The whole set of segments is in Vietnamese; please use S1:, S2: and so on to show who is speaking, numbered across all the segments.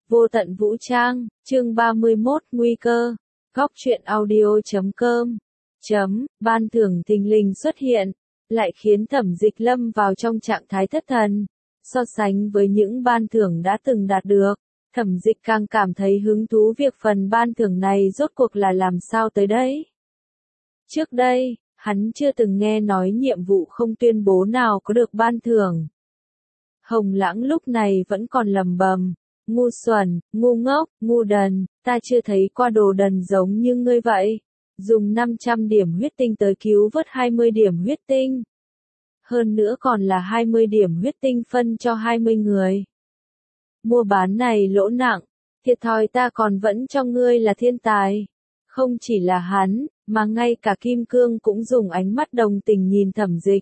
S1: Vô tận vũ trang, chương 31, nguy cơ. Góc truyện audio.com. Ban thưởng thình lình xuất hiện, lại khiến Thẩm Dịch lâm vào trong trạng thái thất thần. So sánh với những ban thưởng đã từng đạt được, Thẩm Dịch càng cảm thấy hứng thú việc phần ban thưởng này rốt cuộc là làm sao tới đấy. Trước đây, hắn chưa từng nghe nói nhiệm vụ không tuyên bố nào có được ban thưởng. Hồng Lãng lúc này vẫn còn lầm bầm, ngu xuẩn, ngu ngốc, ngu đần, ta chưa thấy qua đồ đần giống như ngươi vậy. Dùng 500 điểm huyết tinh tới cứu vớt 20 điểm huyết tinh. Hơn nữa còn là 20 điểm huyết tinh phân cho 20 người. Mua bán này lỗ nặng, thiệt thòi ta còn vẫn cho ngươi là thiên tài. Không chỉ là hắn, mà ngay cả Kim Cương cũng dùng ánh mắt đồng tình nhìn Thẩm Dịch.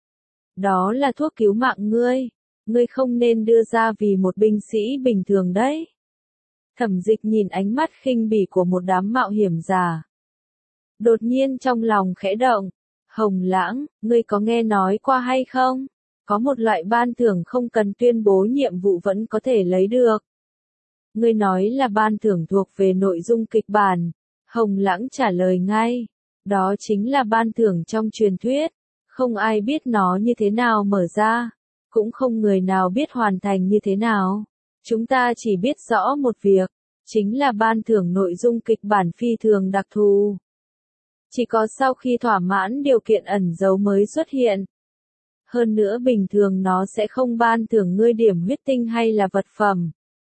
S1: Đó là thuốc cứu mạng ngươi. Ngươi không nên đưa ra vì một binh sĩ bình thường đấy. Thẩm Dịch nhìn ánh mắt khinh bỉ của một đám mạo hiểm giả. Đột nhiên trong lòng khẽ động. Hồng Lãng, ngươi có nghe nói qua hay không? Có một loại ban thưởng không cần tuyên bố nhiệm vụ vẫn có thể lấy được. Ngươi nói là ban thưởng thuộc về nội dung kịch bản. Hồng Lãng trả lời ngay. Đó chính là ban thưởng trong truyền thuyết. Không ai biết nó như thế nào mở ra. Cũng không người nào biết hoàn thành như thế nào. Chúng ta chỉ biết rõ một việc, chính là ban thưởng nội dung kịch bản phi thường đặc thù. Chỉ có sau khi thỏa mãn điều kiện ẩn dấu mới xuất hiện. Hơn nữa bình thường nó sẽ không ban thưởng ngươi điểm huyết tinh hay là vật phẩm,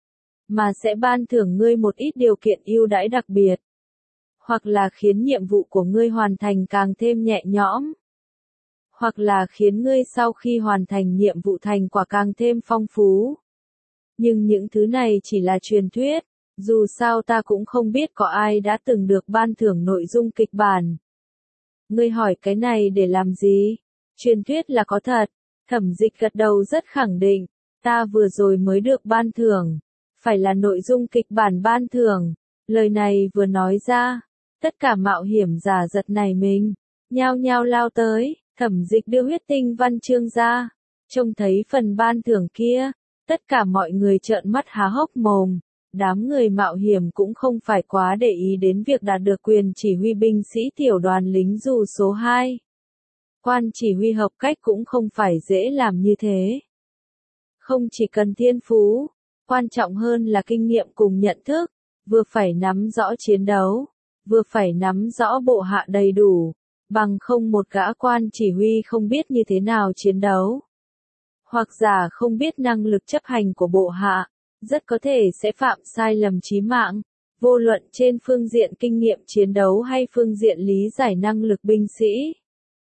S1: mà sẽ ban thưởng ngươi một ít điều kiện ưu đãi đặc biệt. Hoặc là khiến nhiệm vụ của ngươi hoàn thành càng thêm nhẹ nhõm. Hoặc là khiến ngươi sau khi hoàn thành nhiệm vụ thành quả càng thêm phong phú. Nhưng những thứ này chỉ là truyền thuyết, dù sao ta cũng không biết có ai đã từng được ban thưởng nội dung kịch bản. Ngươi hỏi cái này để làm gì? Truyền thuyết là có thật. Thẩm Dịch gật đầu rất khẳng định, ta vừa rồi mới được ban thưởng, phải là nội dung kịch bản ban thưởng. Lời này vừa nói ra, tất cả mạo hiểm giả giật nảy mình, nhao nhao lao tới. Thẩm Dịch đưa huyết tinh văn chương ra, trông thấy phần ban thưởng kia, tất cả mọi người trợn mắt há hốc mồm. Đám người mạo hiểm cũng không phải quá để ý đến việc đạt được quyền chỉ huy binh sĩ tiểu đoàn lính dù số 2. Quan chỉ huy hợp cách cũng không phải dễ làm như thế. Không chỉ cần thiên phú, quan trọng hơn là kinh nghiệm cùng nhận thức, vừa phải nắm rõ chiến đấu, vừa phải nắm rõ bộ hạ đầy đủ. Bằng không một gã quan chỉ huy không biết như thế nào chiến đấu, hoặc giả không biết năng lực chấp hành của bộ hạ, rất có thể sẽ phạm sai lầm chí mạng, vô luận trên phương diện kinh nghiệm chiến đấu hay phương diện lý giải năng lực binh sĩ.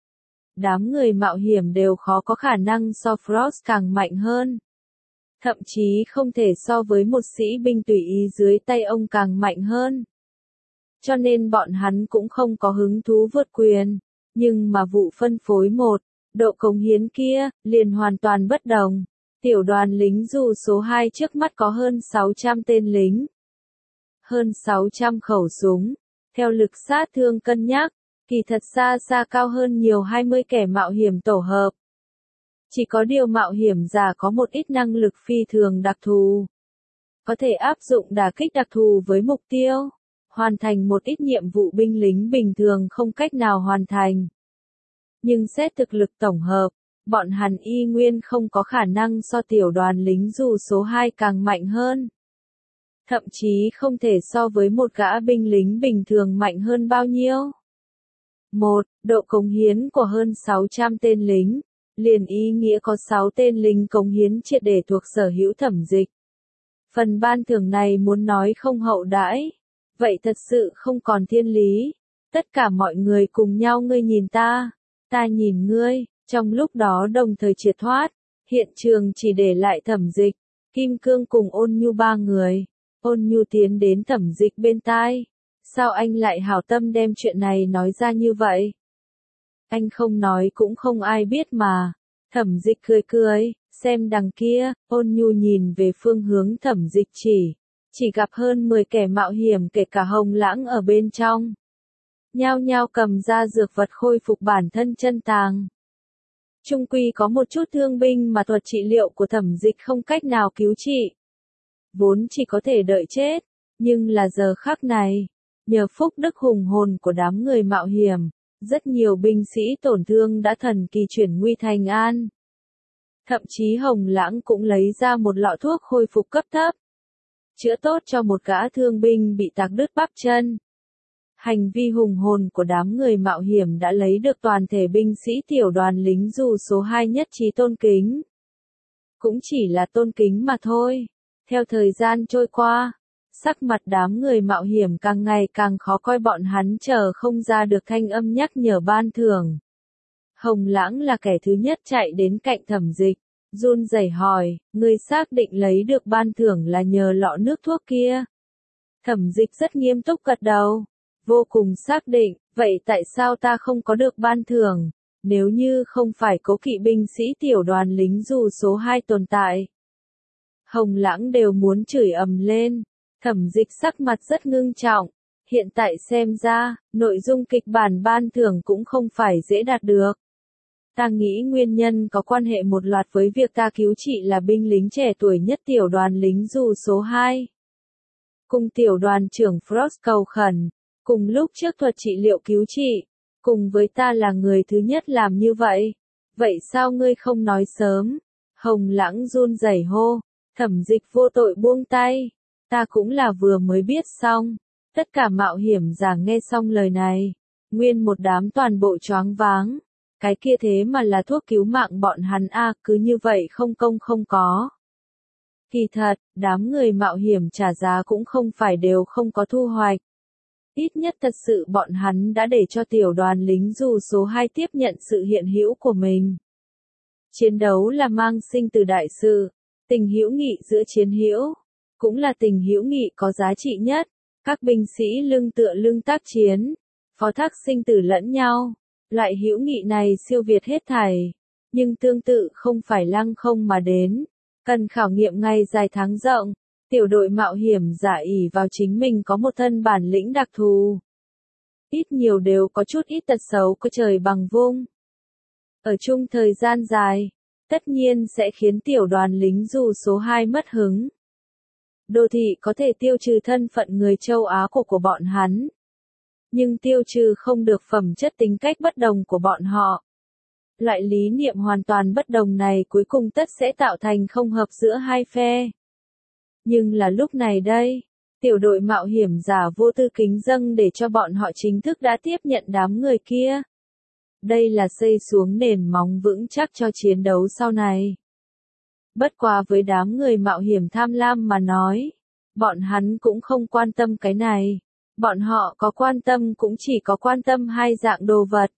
S1: Đám người mạo hiểm đều khó có khả năng so Frost càng mạnh hơn. Thậm chí không thể so với một sĩ binh tùy ý dưới tay ông càng mạnh hơn. Cho nên bọn hắn cũng không có hứng thú vượt quyền, nhưng mà vụ phân phối độ cống hiến kia, liền hoàn toàn bất đồng. Tiểu đoàn lính dù số 2 trước mắt có hơn 600 tên lính, hơn 600 khẩu súng, theo lực sát thương cân nhắc, kỳ thật xa xa cao hơn nhiều 20 kẻ mạo hiểm tổ hợp. Chỉ có điều mạo hiểm giả có một ít năng lực phi thường đặc thù, có thể áp dụng đả kích đặc thù với mục tiêu, hoàn thành một ít nhiệm vụ binh lính bình thường không cách nào hoàn thành. Nhưng xét thực lực tổng hợp, bọn hắn y nguyên không có khả năng so tiểu đoàn lính dù số 2 càng mạnh hơn. Thậm chí không thể so với một gã binh lính bình thường mạnh hơn bao nhiêu. Độ cống hiến của hơn 600 tên lính, liền ý nghĩa có 6 tên lính cống hiến triệt để thuộc sở hữu Thẩm Dịch. Phần ban thưởng này muốn nói không hậu đãi, vậy thật sự không còn thiên lý. Tất cả mọi người cùng nhau ngươi nhìn ta, ta nhìn ngươi, trong lúc đó đồng thời triệt thoát, hiện trường chỉ để lại Thẩm Dịch, Kim Cương cùng Ôn Nhu 3 người. Ôn Nhu tiến đến Thẩm Dịch bên tai, sao anh lại hảo tâm đem chuyện này nói ra như vậy? Anh không nói cũng không ai biết mà. Thẩm Dịch cười cười, xem đằng kia. Ôn Nhu nhìn về phương hướng Thẩm Dịch chỉ gặp hơn 10 kẻ mạo hiểm kể cả Hồng Lãng ở bên trong. Nhao nhao cầm ra dược vật khôi phục bản thân chân tàng. Trung quy có một chút thương binh mà thuật trị liệu của Thẩm Dịch không cách nào cứu trị. vốn chỉ có thể đợi chết, nhưng là giờ khắc này, nhờ phúc đức hùng hồn của đám người mạo hiểm, rất nhiều binh sĩ tổn thương đã thần kỳ chuyển nguy thành an. Thậm chí Hồng Lãng cũng lấy ra một lọ thuốc hồi phục cấp thấp, chữa tốt cho một gã thương binh bị tạc đứt bắp chân. Hành vi hùng hồn của đám người mạo hiểm đã lấy được toàn thể binh sĩ tiểu đoàn lính dù số 2 nhất trí tôn kính. Cũng chỉ là tôn kính mà thôi. Theo thời gian trôi qua, sắc mặt đám người mạo hiểm càng ngày càng khó coi, bọn hắn chờ không ra được thanh âm nhắc nhở ban thưởng. Hồng Lãng là kẻ thứ nhất chạy đến cạnh Thẩm Dịch, run rẩy hỏi, ngươi xác định lấy được ban thưởng là nhờ lọ nước thuốc kia? Thẩm Dịch rất nghiêm túc gật đầu, vô cùng xác định, vậy tại sao ta không có được ban thưởng? Nếu như không phải Cố Kỵ binh sĩ tiểu đoàn lính dù số 2 tồn tại, Hồng Lãng đều muốn chửi ầm lên. Thẩm Dịch sắc mặt rất ngưng trọng, hiện tại xem ra, nội dung kịch bản ban thưởng cũng không phải dễ đạt được. Ta nghĩ nguyên nhân có quan hệ một loạt với việc ta cứu chị là binh lính trẻ tuổi nhất tiểu đoàn lính dù số 2. Cùng tiểu đoàn trưởng Frost cầu khẩn, cùng lúc trước thuật trị liệu cứu chị, cùng với ta là người thứ nhất làm như vậy. Vậy sao ngươi không nói sớm? Hồng Lãng run rẩy hô. Thẩm Dịch vô tội buông tay. Ta cũng là vừa mới biết xong. Tất cả mạo hiểm giả nghe xong lời này, nguyên một đám toàn bộ choáng váng. Cái kia thế mà là thuốc cứu mạng bọn hắn a, cứ như vậy không công không có. Kỳ thật, đám người mạo hiểm trả giá cũng không phải đều không có thu hoạch. Ít nhất thật sự bọn hắn đã để cho tiểu đoàn lính dù số 2 tiếp nhận sự hiện hữu của mình. Chiến đấu là mang sinh từ đại sự, tình hữu nghị giữa chiến hữu, cũng là tình hữu nghị có giá trị nhất. Các binh sĩ lưng tựa lưng tác chiến, phó thác sinh tử lẫn nhau. Loại hữu nghị này siêu việt hết thảy, nhưng tương tự không phải lăng không mà đến, cần khảo nghiệm ngày dài tháng rộng. Tiểu đội mạo hiểm giả ỷ vào chính mình có một thân bản lĩnh đặc thù. Ít nhiều đều có chút ít tật xấu của trời bằng vung. Ở chung thời gian dài, tất nhiên sẽ khiến tiểu đoàn lính dù số 2 mất hứng. Đô thị có thể tiêu trừ thân phận người châu Á của bọn hắn, nhưng tiêu trừ không được phẩm chất tính cách bất đồng của bọn họ. Loại lý niệm hoàn toàn bất đồng này cuối cùng tất sẽ tạo thành không hợp giữa hai phe. Nhưng là lúc này đây, tiểu đội mạo hiểm giả vô tư kính dâng để cho bọn họ chính thức đã tiếp nhận đám người kia. Đây là xây xuống nền móng vững chắc cho chiến đấu sau này. Bất quá với đám người mạo hiểm tham lam mà nói, bọn hắn cũng không quan tâm cái này. Bọn họ có quan tâm cũng chỉ có quan tâm hai dạng đồ vật.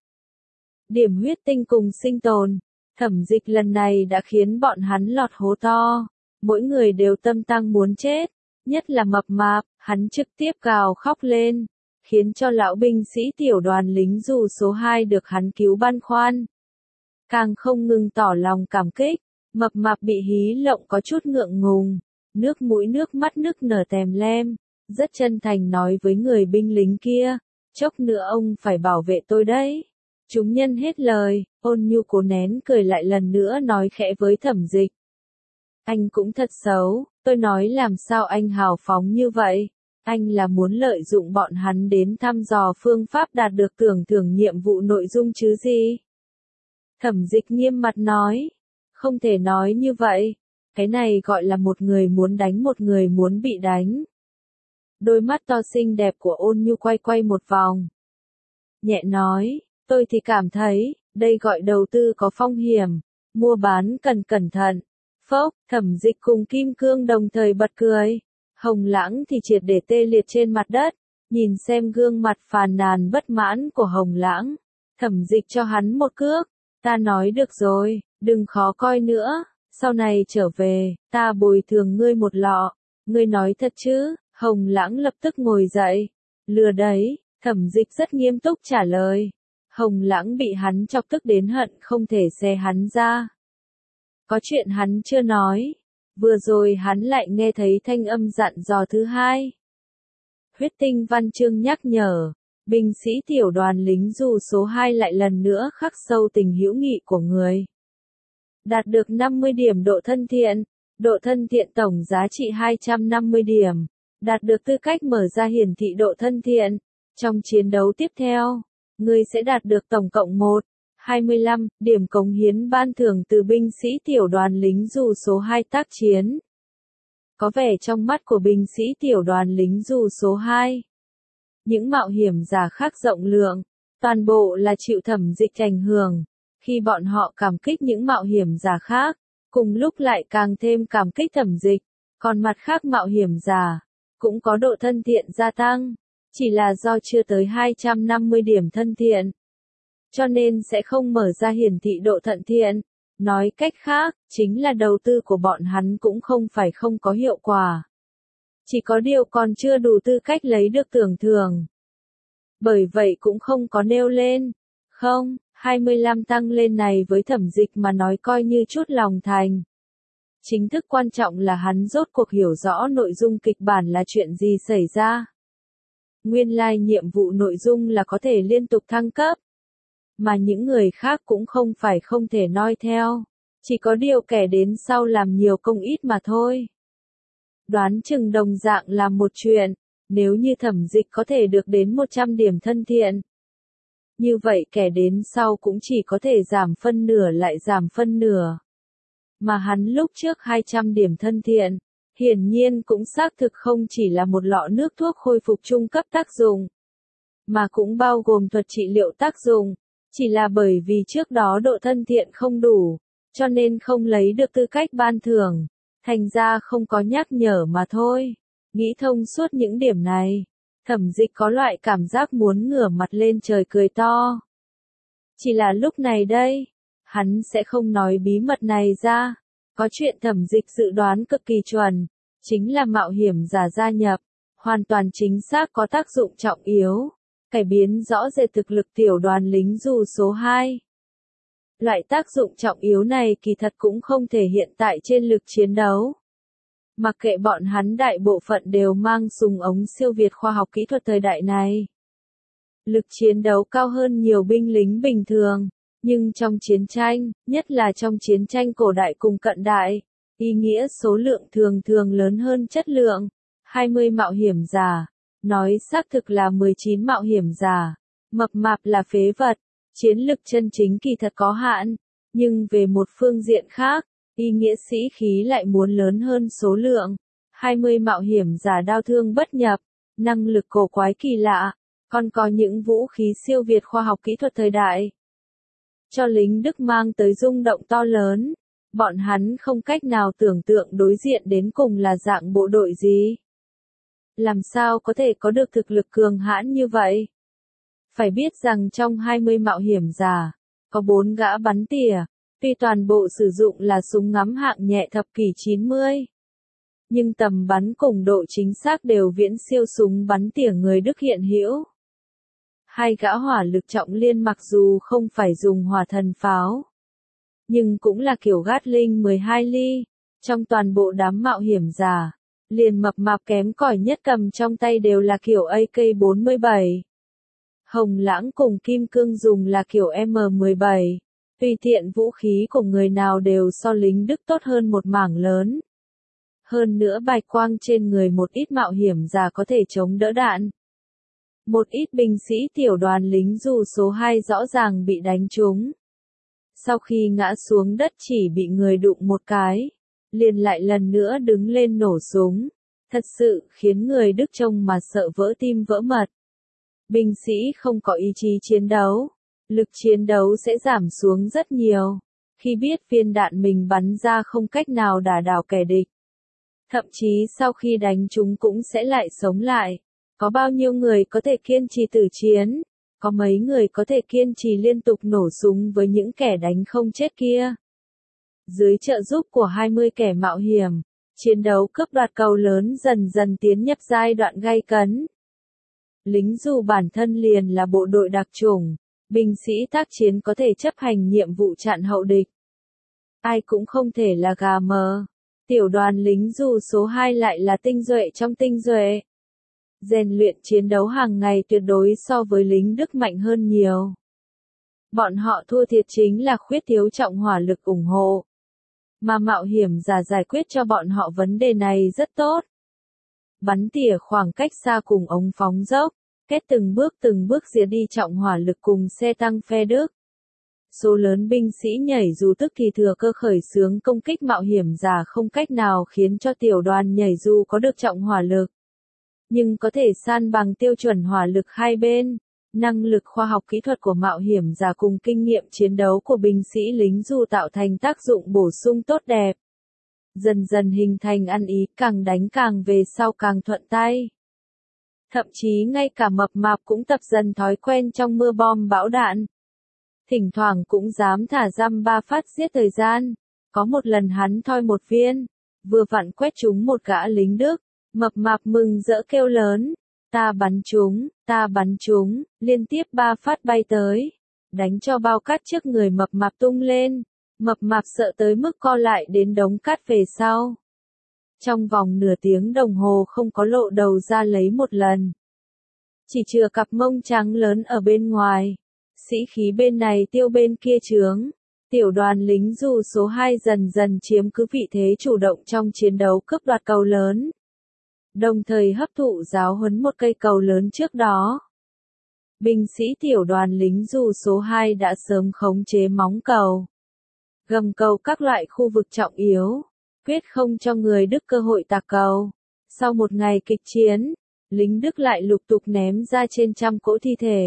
S1: Điểm huyết tinh cùng sinh tồn. Thẩm Dịch lần này đã khiến bọn hắn lọt hố to. Mỗi người đều tâm tăng muốn chết. Nhất là mập mạp, hắn trực tiếp gào khóc lên. Khiến cho lão binh sĩ tiểu đoàn lính dù số 2 được hắn cứu băn khoăn. Càng không ngừng tỏ lòng cảm kích. Mập mạp bị hí lộng có chút ngượng ngùng. Nước mũi nước mắt nức nở tèm lem. Rất chân thành nói với người binh lính kia, chốc nữa ông phải bảo vệ tôi đấy. Chúng nhân hết lời, Ôn Nhu cố nén cười lại lần nữa nói khẽ với Thẩm Dịch. Anh cũng thật xấu, tôi nói làm sao anh hào phóng như vậy, anh là muốn lợi dụng bọn hắn đến thăm dò phương pháp đạt được tưởng thưởng nhiệm vụ nội dung chứ gì. Thẩm Dịch nghiêm mặt nói, không thể nói như vậy, cái này gọi là một người muốn đánh một người muốn bị đánh. Đôi mắt to xinh đẹp của Ôn Nhu quay quay một vòng. Nhẹ nói, tôi thì cảm thấy, đây gọi đầu tư có phong hiểm, mua bán cần cẩn thận. Phốc, Thẩm Dịch cùng Kim Cương đồng thời bật cười. Hồng Lãng thì triệt để tê liệt trên mặt đất, nhìn xem gương mặt phàn nàn bất mãn của Hồng Lãng. Thẩm Dịch cho hắn một cước, ta nói được rồi, đừng khó coi nữa, sau này trở về, ta bồi thường ngươi một lọ, ngươi nói thật chứ? Hồng Lãng lập tức ngồi dậy. Lừa đấy, Thẩm Dịch rất nghiêm túc trả lời. Hồng Lãng bị hắn chọc tức đến hận không thể xé hắn ra. Có chuyện hắn chưa nói. Vừa rồi hắn lại nghe thấy thanh âm dặn dò thứ hai. Huyết Tinh Văn Chương nhắc nhở, binh sĩ tiểu đoàn lính dù số 2 lại lần nữa khắc sâu tình hữu nghị của người. Đạt được 50 điểm độ thân thiện, Độ thân thiện tổng giá trị 250 điểm. Đạt được tư cách mở ra hiển thị độ thân thiện. Trong chiến đấu tiếp theo, ngươi sẽ đạt được tổng cộng 25 điểm cống hiến ban thưởng từ binh sĩ tiểu đoàn lính dù số 2 tác chiến. Có vẻ trong mắt của binh sĩ tiểu đoàn lính dù số 2, những mạo hiểm giả khác rộng lượng, toàn bộ là chịu thẩm dịch ảnh hưởng. Khi bọn họ cảm kích những mạo hiểm giả khác, cùng lúc lại càng thêm cảm kích thẩm dịch, còn mặt khác mạo hiểm giả cũng có độ thân thiện gia tăng, chỉ là do chưa tới 250 điểm thân thiện, cho nên sẽ không mở ra hiển thị độ thân thiện. Nói cách khác, chính là đầu tư của bọn hắn cũng không phải không có hiệu quả. Chỉ có điều còn chưa đủ tư cách lấy được tưởng thưởng. Bởi vậy cũng không có nêu lên. Không, 25 tăng lên này với thẩm dịch mà nói coi như chút lòng thành. Chính thức quan trọng là hắn rốt cuộc hiểu rõ nội dung kịch bản là chuyện gì xảy ra. Nguyên lai nhiệm vụ nội dung là có thể liên tục thăng cấp. Mà những người khác cũng không phải không thể noi theo. Chỉ có điều kẻ đến sau làm nhiều công ít mà thôi. Đoán chừng đồng dạng là một chuyện, nếu như thẩm dịch có thể được đến 100 điểm thân thiện. Như vậy kẻ đến sau cũng chỉ có thể giảm phân nửa lại giảm phân nửa. Mà hắn lúc trước 200 điểm thân thiện, hiển nhiên cũng xác thực không chỉ là một lọ nước thuốc khôi phục trung cấp tác dụng, mà cũng bao gồm thuật trị liệu tác dụng, chỉ là bởi vì trước đó độ thân thiện không đủ, cho nên không lấy được tư cách ban thưởng, thành ra không có nhắc nhở mà thôi. Nghĩ thông suốt những điểm này, thẩm dịch có loại cảm giác muốn ngửa mặt lên trời cười to. Chỉ là lúc này đây, hắn sẽ không nói bí mật này ra. Có chuyện thẩm dịch dự đoán cực kỳ chuẩn, chính là mạo hiểm giả gia nhập, hoàn toàn chính xác có tác dụng trọng yếu, cải biến rõ rệt thực lực tiểu đoàn lính dù số 2. Loại tác dụng trọng yếu này kỳ thật cũng không thể hiện tại trên lực chiến đấu. Mặc kệ bọn hắn đại bộ phận đều mang súng ống siêu việt khoa học kỹ thuật thời đại này. Lực chiến đấu cao hơn nhiều binh lính bình thường. Nhưng trong chiến tranh, nhất là trong chiến tranh cổ đại cùng cận đại, ý nghĩa số lượng thường thường lớn hơn chất lượng. 20 mạo hiểm giả, nói xác thực là 19 mạo hiểm giả, mập mạp là phế vật, chiến lực chân chính kỳ thật có hạn, nhưng về một phương diện khác, ý nghĩa sĩ khí lại muốn lớn hơn số lượng. 20 mạo hiểm giả đao thương bất nhập, năng lực cổ quái kỳ lạ, còn có những vũ khí siêu việt khoa học kỹ thuật thời đại. Cho lính Đức mang tới rung động to lớn, bọn hắn không cách nào tưởng tượng đối diện đến cùng là dạng bộ đội gì. Làm sao có thể có được thực lực cường hãn như vậy? Phải biết rằng trong 20 mạo hiểm giả, có 4 gã bắn tỉa, tuy toàn bộ sử dụng là súng ngắm hạng nhẹ thập kỷ 90. Nhưng tầm bắn cùng độ chính xác đều viễn siêu súng bắn tỉa người Đức hiện hữu. 2 gã hỏa lực trọng liên mặc dù không phải dùng hỏa thần pháo, nhưng cũng là kiểu Gatling 12 ly. Trong toàn bộ đám mạo hiểm giả, liền mập mạp kém cỏi nhất cầm trong tay đều là kiểu AK-47. Hồng Lãng cùng Kim Cương dùng là kiểu M17. Tùy tiện vũ khí của người nào đều so lính Đức tốt hơn một mảng lớn. Hơn nữa bạch quang trên người một ít mạo hiểm giả có thể chống đỡ đạn. Một ít binh sĩ tiểu đoàn lính dù số 2 rõ ràng bị đánh trúng. Sau khi ngã xuống đất chỉ bị người đụng một cái, liền lại lần nữa đứng lên nổ súng. Thật sự khiến người Đức trông mà sợ vỡ tim vỡ mật. Binh sĩ không có ý chí chiến đấu, lực chiến đấu sẽ giảm xuống rất nhiều, khi biết viên đạn mình bắn ra không cách nào đả đảo kẻ địch. Thậm chí sau khi đánh chúng cũng sẽ lại sống lại. Có bao nhiêu người có thể kiên trì tử chiến? Có mấy người có thể kiên trì liên tục nổ súng với những kẻ đánh không chết kia? Dưới trợ giúp của 20 kẻ mạo hiểm, chiến đấu cướp đoạt cầu lớn dần dần tiến nhập giai đoạn gay cấn. Lính dù bản thân liền là bộ đội đặc chủng, binh sĩ tác chiến có thể chấp hành nhiệm vụ chặn hậu địch. Ai cũng không thể là gà mờ. Tiểu đoàn lính dù số 2 lại là tinh nhuệ trong tinh nhuệ. Rèn luyện chiến đấu hàng ngày tuyệt đối so với lính Đức mạnh hơn nhiều. Bọn họ thua thiệt chính là khuyết thiếu trọng hỏa lực ủng hộ. mà mạo hiểm giả giải quyết cho bọn họ vấn đề này rất tốt. Bắn tỉa khoảng cách xa cùng ống phóng dốc, kết từng bước diệt đi trọng hỏa lực cùng xe tăng phe Đức. Số lớn binh sĩ nhảy dù tức thì thừa cơ khởi xướng công kích mạo hiểm giả không cách nào khiến cho tiểu đoàn nhảy dù có được trọng hỏa lực. Nhưng có thể san bằng tiêu chuẩn hỏa lực hai bên, năng lực khoa học kỹ thuật của mạo hiểm giả cùng kinh nghiệm chiến đấu của binh sĩ lính dù tạo thành tác dụng bổ sung tốt đẹp. Dần dần hình thành ăn ý, càng đánh càng về sau càng thuận tay. Thậm chí ngay cả mập mạp cũng tập dần thói quen trong mưa bom bão đạn. Thỉnh thoảng cũng dám thả răm 3 phát giết thời gian. Có một lần hắn thoi một viên, vừa vặn quét trúng một gã lính Đức, mập mạp mừng rỡ kêu lớn, ta bắn trúng, liên tiếp 3 phát bay tới, đánh cho bao cát trước người mập mạp tung lên, mập mạp sợ tới mức co lại đến đống cát về sau. Trong vòng nửa tiếng đồng hồ không có lộ đầu ra lấy một lần. Chỉ chừa cặp mông trắng lớn ở bên ngoài. Sĩ khí bên này tiêu bên kia trướng. Tiểu đoàn lính dù số 2 dần dần chiếm cứ vị thế chủ động trong chiến đấu cướp đoạt cầu lớn. Đồng thời hấp thụ giáo huấn một cây cầu lớn trước đó. Binh sĩ tiểu đoàn lính dù số 2 đã sớm khống chế móng cầu, gầm cầu các loại khu vực trọng yếu, quyết không cho người Đức cơ hội tạc cầu. Sau một ngày kịch chiến, lính Đức lại lục tục ném ra trên trăm cỗ thi thể.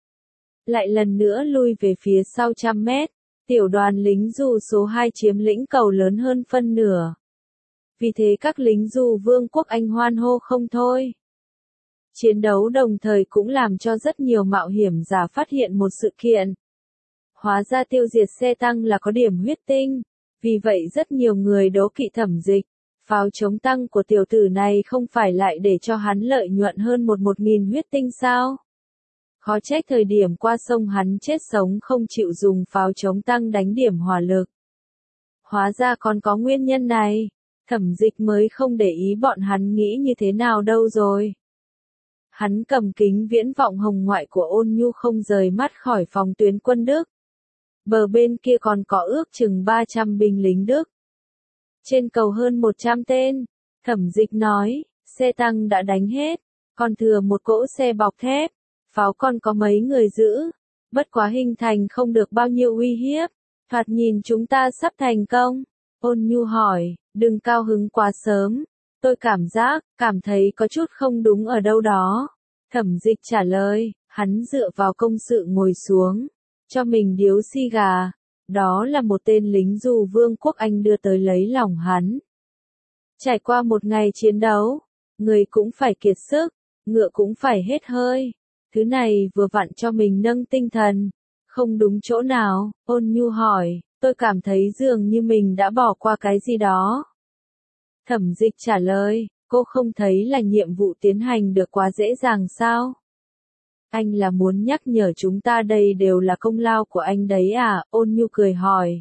S1: Lại lần nữa lui về phía sau 100 mét, tiểu đoàn lính dù số 2 chiếm lĩnh cầu lớn hơn phân nửa. Vì thế các lính dù Vương quốc Anh hoan hô không thôi. Chiến đấu đồng thời cũng làm cho rất nhiều mạo hiểm giả phát hiện một sự kiện. Hóa ra tiêu diệt xe tăng là có điểm huyết tinh, vì vậy rất nhiều người đố kỵ Thẩm Dịch. Pháo chống tăng của tiểu tử này không phải lại để cho hắn lợi nhuận hơn 1.000 huyết tinh sao? Khó trách thời điểm qua sông hắn chết sống không chịu dùng pháo chống tăng đánh điểm hỏa lực. Hóa ra còn có nguyên nhân này, Thẩm Dịch mới không để ý bọn hắn nghĩ như thế nào đâu rồi. Hắn cầm kính viễn vọng hồng ngoại của Ôn Nhu không rời mắt khỏi phòng tuyến quân Đức. Bờ bên kia còn có ước chừng 300 binh lính Đức. Trên cầu hơn 100 tên, Thẩm Dịch nói, xe tăng đã đánh hết, còn thừa một cỗ xe bọc thép, pháo còn có mấy người giữ, bất quá hình thành không được bao nhiêu uy hiếp, thoạt nhìn chúng ta sắp thành công. Ôn Nhu hỏi, đừng cao hứng quá sớm, tôi cảm thấy có chút không đúng ở đâu đó. Thẩm Dịch trả lời, hắn dựa vào công sự ngồi xuống, cho mình điếu xì gà. Đó là một tên lính dù Vương quốc Anh đưa tới lấy lòng hắn. Trải qua một ngày chiến đấu, người cũng phải kiệt sức, ngựa cũng phải hết hơi. Thứ này vừa vặn cho mình nâng tinh thần. Không đúng chỗ nào, Ôn Nhu hỏi, tôi cảm thấy dường như mình đã bỏ qua cái gì đó. Thẩm Dịch trả lời, cô không thấy là nhiệm vụ tiến hành được quá dễ dàng sao? Anh là muốn nhắc nhở chúng ta đây đều là công lao của anh đấy à? Ôn Nhu cười hỏi.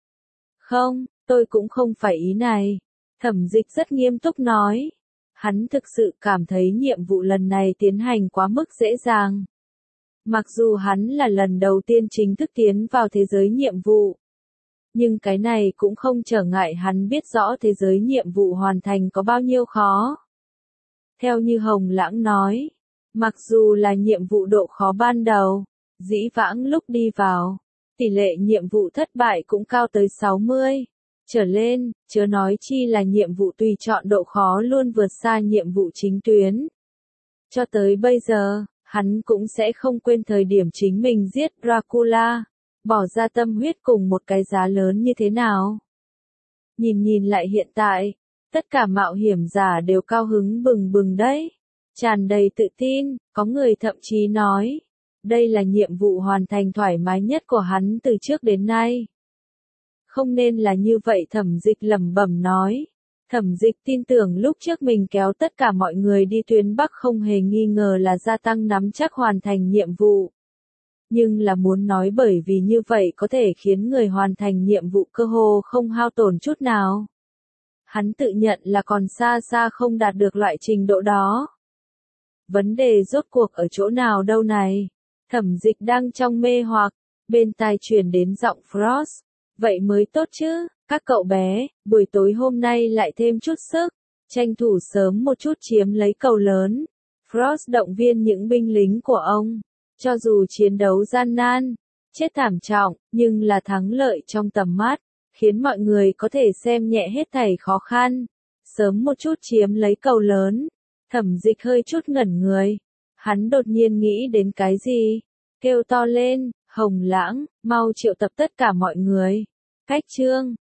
S1: Không, tôi cũng không phải ý này. Thẩm Dịch rất nghiêm túc nói. Hắn thực sự cảm thấy nhiệm vụ lần này tiến hành quá mức dễ dàng. Mặc dù hắn là lần đầu tiên chính thức tiến vào thế giới nhiệm vụ. Nhưng cái này cũng không trở ngại hắn biết rõ thế giới nhiệm vụ hoàn thành có bao nhiêu khó. Theo như Hồng Lãng nói, mặc dù là nhiệm vụ độ khó ban đầu, dĩ vãng lúc đi vào, tỷ lệ nhiệm vụ thất bại cũng cao tới 60 trở lên, chớ nói chi là nhiệm vụ tùy chọn độ khó luôn vượt xa nhiệm vụ chính tuyến. Cho tới bây giờ, hắn cũng sẽ không quên thời điểm chính mình giết Dracula, bỏ ra tâm huyết cùng một cái giá lớn như thế nào. Nhìn lại hiện tại, tất cả mạo hiểm giả đều cao hứng bừng bừng đấy, tràn đầy tự tin, có người thậm chí nói, đây là nhiệm vụ hoàn thành thoải mái nhất của hắn từ trước đến nay. Không nên là như vậy, Thẩm Dịch lẩm bẩm nói. Thẩm Dịch tin tưởng lúc trước mình kéo tất cả mọi người đi tuyến Bắc không hề nghi ngờ là gia tăng nắm chắc hoàn thành nhiệm vụ. Nhưng là muốn nói bởi vì như vậy có thể khiến người hoàn thành nhiệm vụ cơ hồ không hao tổn chút nào. Hắn tự nhận là còn xa xa không đạt được loại trình độ đó. Vấn đề rốt cuộc ở chỗ nào đâu này? Thẩm Dịch đang trong mê hoặc, bên tai truyền đến giọng Frost. Vậy mới tốt chứ, Các cậu bé, buổi tối hôm nay lại thêm chút sức, tranh thủ sớm một chút chiếm lấy cầu lớn. Frost động viên những binh lính của ông. Cho dù chiến đấu gian nan, chết thảm trọng, nhưng là thắng lợi trong tầm mắt, khiến mọi người có thể xem nhẹ hết thảy khó khăn. Sớm một chút chiếm lấy cầu lớn. Thẩm Dịch hơi chút ngẩn người. Hắn đột nhiên nghĩ đến cái gì? Kêu to lên, Hồng Lãng, mau triệu tập tất cả mọi người. Cách chương